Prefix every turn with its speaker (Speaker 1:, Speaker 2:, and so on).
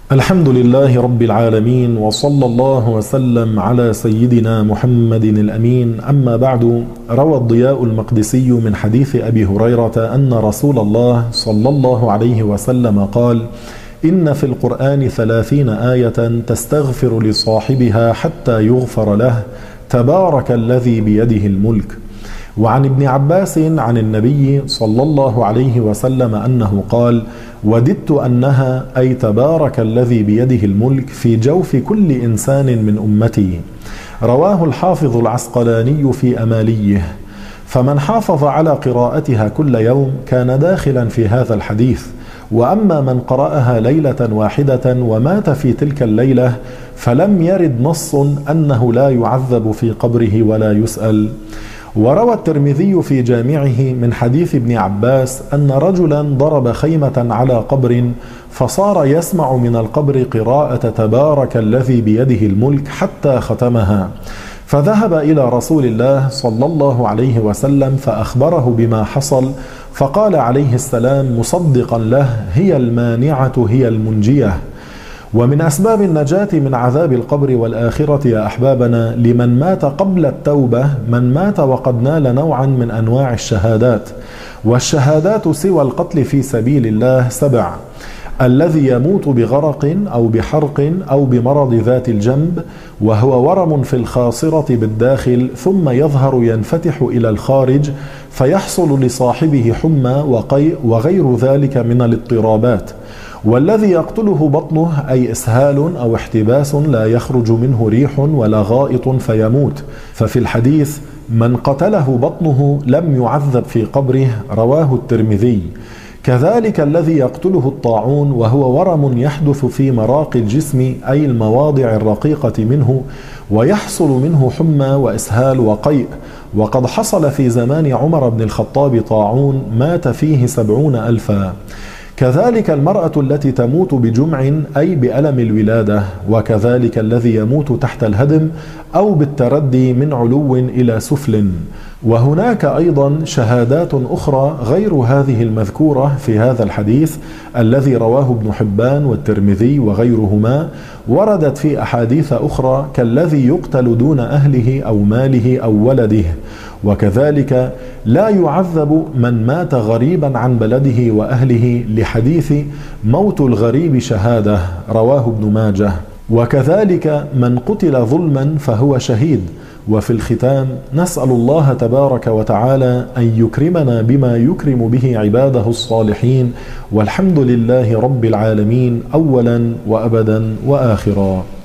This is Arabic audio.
Speaker 1: الحمد لله رب العالمين، وصلى الله وسلم على سيدنا محمد الأمين. أما بعد، روى الضياء المقدسي من حديث أبي هريرة أن رسول الله صلى الله عليه وسلم قال: إن في القرآن 30 آية تستغفر لصاحبها حتى يغفر له، تبارك الذي بيده الملك. وعن ابن عباس عن النبي صلى الله عليه وسلم أنه قال: وددت أنها أي تبارك الذي بيده الملك في جوف كل إنسان من أمتي. رواه الحافظ العسقلاني في أماليه. فمن حافظ على قراءتها كل يوم كان داخلا في هذا الحديث، وأما من قرأها ليلة واحدة ومات في تلك الليلة فلم يرد نص أنه لا يعذب في قبره ولا يسأل. وروى الترمذي في جامعه من حديث ابن عباس أن رجلا ضرب خيمة على قبر فصار يسمع من القبر قراءة تبارك الذي بيده الملك حتى ختمها، فذهب إلى رسول الله صلى الله عليه وسلم فأخبره بما حصل، فقال عليه السلام مصدقا له: هي المانعة هي المنجية. ومن أسباب النجاة من عذاب القبر والآخرة يا أحبابنا لمن مات قبل التوبة من مات وقد نال نوعا من أنواع الشهادات. والشهادات سوى القتل في سبيل الله 7: الذي يموت بغرق أو بحرق أو بمرض ذات الجنب وهو ورم في الخاصرة بالداخل ثم يظهر ينفتح إلى الخارج فيحصل لصاحبه حمى وقيء وغير ذلك من الاضطرابات. والذي يقتله بطنه أي إسهال أو احتباس لا يخرج منه ريح ولا غائط فيموت، ففي الحديث: من قتله بطنه لم يعذب في قبره، رواه الترمذي. كذلك الذي يقتله الطاعون وهو ورم يحدث في مراقي الجسم أي المواضع الرقيقة منه، ويحصل منه حمى وإسهال وقيء. وقد حصل في زمان عمر بن الخطاب طاعون مات فيه 70,000. كذلك المرأة التي تموت بجمع أي بألم الولادة، وكذلك الذي يموت تحت الهدم أو بالتردي من علو إلى سفل. وهناك أيضا شهادات أخرى غير هذه المذكورة في هذا الحديث الذي رواه ابن حبان والترمذي وغيرهما، وردت في أحاديث أخرى كالذي يقتل دون أهله أو ماله أو ولده. وكذلك لا يعذب من مات غريبا عن بلده وأهله لحديث موت الغريب شهادة، رواه ابن ماجه. وكذلك من قتل ظلما فهو شهيد. وفي الختام نسأل الله تبارك وتعالى أن يكرمنا بما يكرم به عباده الصالحين، والحمد لله رب العالمين أولا وأبدا وآخرا.